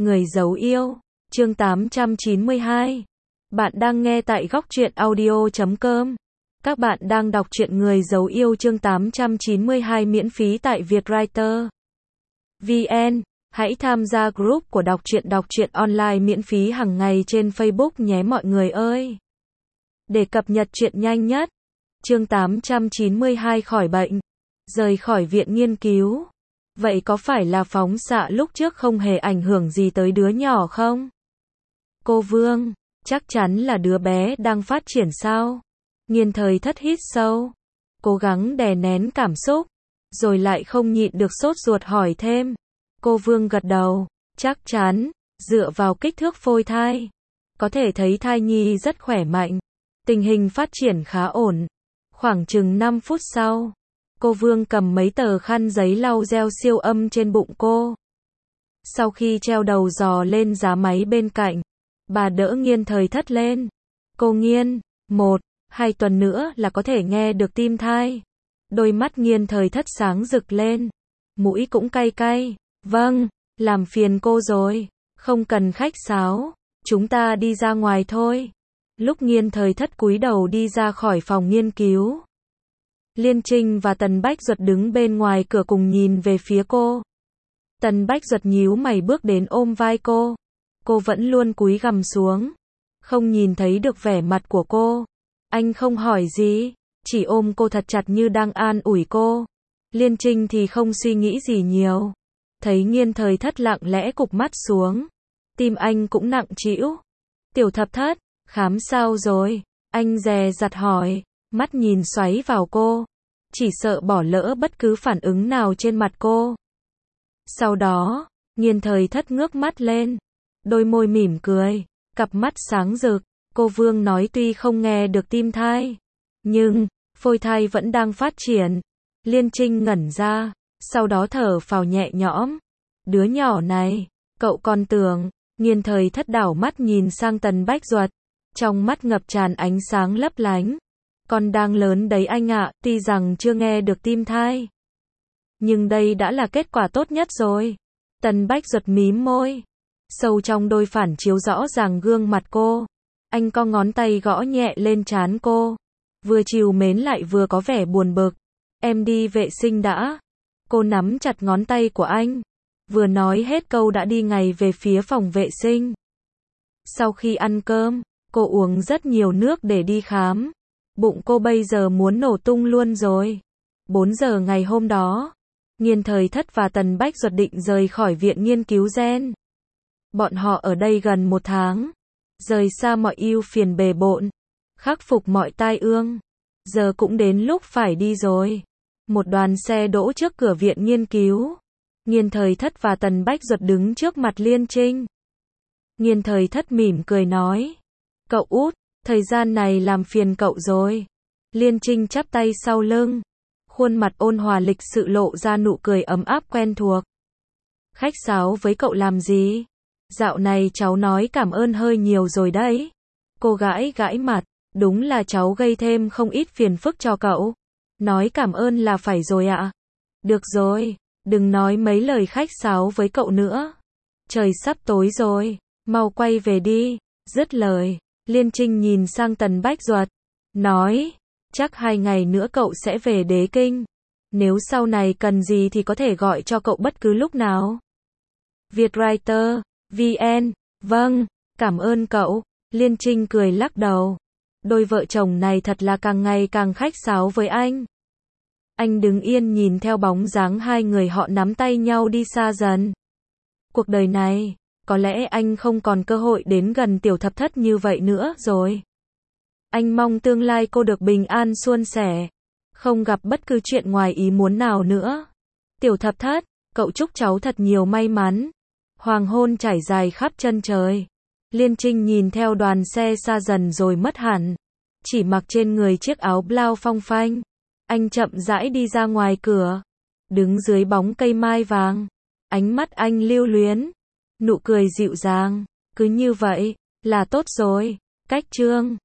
Người giấu yêu, chương 892. Bạn đang nghe tại góc truyện audio.com. Các bạn đang đọc truyện Người giấu yêu chương 892 miễn phí tại Vietwriter VN. Hãy tham gia group của đọc truyện online miễn phí hàng ngày trên Facebook nhé mọi người ơi. Để cập nhật truyện nhanh nhất. Chương 892 khỏi bệnh, rời khỏi viện nghiên cứu. Vậy có phải là phóng xạ lúc trước không hề ảnh hưởng gì tới đứa nhỏ không? Cô Vương, chắc chắn là đứa bé đang phát triển sao? Nghiên Thời Thất hít sâu, cố gắng đè nén cảm xúc, rồi lại không nhịn được sốt ruột hỏi thêm. Cô Vương gật đầu, chắc chắn, dựa vào kích thước phôi thai, có thể thấy thai nhi rất khỏe mạnh, tình hình phát triển khá ổn. Khoảng chừng 5 phút sau, cô Vương cầm mấy tờ khăn giấy lau gel siêu âm trên bụng cô. Sau khi treo đầu giò lên giá máy bên cạnh, bà đỡ Nghiên Thời Thất lên. Cô Nghiên, 1-2 tuần nữa là có thể nghe được tim thai. Đôi mắt Nghiên Thời Thất sáng rực lên, mũi cũng cay cay. Vâng, làm phiền cô rồi, không cần khách sáo, chúng ta đi ra ngoài thôi. Lúc Nghiên Thời Thất cúi đầu đi ra khỏi phòng nghiên cứu, Liên Trinh và Tần Bách Duật đứng bên ngoài cửa cùng nhìn về phía cô. Tần Bách Duật nhíu mày bước đến ôm vai cô. Cô vẫn luôn cúi gằm xuống, không nhìn thấy được vẻ mặt của cô. Anh không hỏi gì, chỉ ôm cô thật chặt như đang an ủi cô. Liên Trinh thì không suy nghĩ gì nhiều. Thấy Nghiên Thời Thất lặng lẽ cụp mắt xuống, tim anh cũng nặng trĩu. Tiểu Thập Thất, khám sao rồi? Anh dè dặt hỏi, mắt nhìn xoáy vào cô, chỉ sợ bỏ lỡ bất cứ phản ứng nào trên mặt cô. Sau đó, Nghiên Thời Thất ngước mắt lên, đôi môi mỉm cười, cặp mắt sáng rực. Cô Vương nói tuy không nghe được tim thai, nhưng phôi thai vẫn đang phát triển. Liên Trinh ngẩn ra, sau đó thở phào nhẹ nhõm. Đứa nhỏ này, cậu còn tưởng. Nghiên Thời Thất đảo mắt nhìn sang Tần Bách Duật, trong mắt ngập tràn ánh sáng lấp lánh. Con đang lớn đấy anh ạ, tuy rằng chưa nghe được tim thai, nhưng đây đã là kết quả tốt nhất rồi. Tần Bách Duật mím môi, sâu trong đôi phản chiếu rõ ràng gương mặt cô. Anh co ngón tay gõ nhẹ lên trán cô, vừa trìu mến lại vừa có vẻ buồn bực. Em đi vệ sinh đã. Cô nắm chặt ngón tay của anh, vừa nói hết câu đã đi ngay về phía phòng vệ sinh. Sau khi ăn cơm, cô uống rất nhiều nước để đi khám. Bụng cô bây giờ muốn nổ tung luôn rồi. 4 giờ ngày hôm đó, Nghiên Thời Thất và Tần Bách Duật định rời khỏi viện nghiên cứu gen. Bọn họ ở đây gần 1 tháng, rời xa mọi ưu phiền bề bộn, khắc phục mọi tai ương. Giờ cũng đến lúc phải đi rồi. Một đoàn xe đỗ trước cửa viện nghiên cứu. Nghiên Thời Thất và Tần Bách Duật đứng trước mặt Liên Trinh. Nghiên Thời Thất mỉm cười nói, cậu út, thời gian này làm phiền cậu rồi. Liên Trinh chắp tay sau lưng, khuôn mặt ôn hòa lịch sự lộ ra nụ cười ấm áp quen thuộc. Khách sáo với cậu làm gì? Dạo này cháu nói cảm ơn hơi nhiều rồi đấy. Cô gãi gãi mặt, đúng là cháu gây thêm không ít phiền phức cho cậu. Nói cảm ơn là phải rồi ạ. Được rồi, đừng nói mấy lời khách sáo với cậu nữa. Trời sắp tối rồi, mau quay về đi. Dứt lời, Liên Trinh nhìn sang Tần Bách Duật, nói, chắc 2 ngày nữa cậu sẽ về Đế Kinh. Nếu sau này cần gì thì có thể gọi cho cậu bất cứ lúc nào. Vietwriter VN. Vâng, cảm ơn cậu. Liên Trinh cười lắc đầu. Đôi vợ chồng này thật là càng ngày càng khách sáo với anh. Anh đứng yên nhìn theo bóng dáng hai người họ nắm tay nhau đi xa dần. Cuộc đời này, có lẽ anh không còn cơ hội đến gần Tiểu Thập Thất như vậy nữa rồi. Anh mong tương lai cô được bình an suôn sẻ, không gặp bất cứ chuyện ngoài ý muốn nào nữa. Tiểu Thập Thất, cậu chúc cháu thật nhiều may mắn. Hoàng hôn trải dài khắp chân trời. Liên Trinh nhìn theo đoàn xe xa dần rồi mất hẳn, chỉ mặc trên người chiếc áo blau phong phanh. Anh chậm rãi đi ra ngoài cửa, đứng dưới bóng cây mai vàng. Ánh mắt anh lưu luyến, nụ cười dịu dàng. Cứ như vậy, là tốt rồi. Cách chương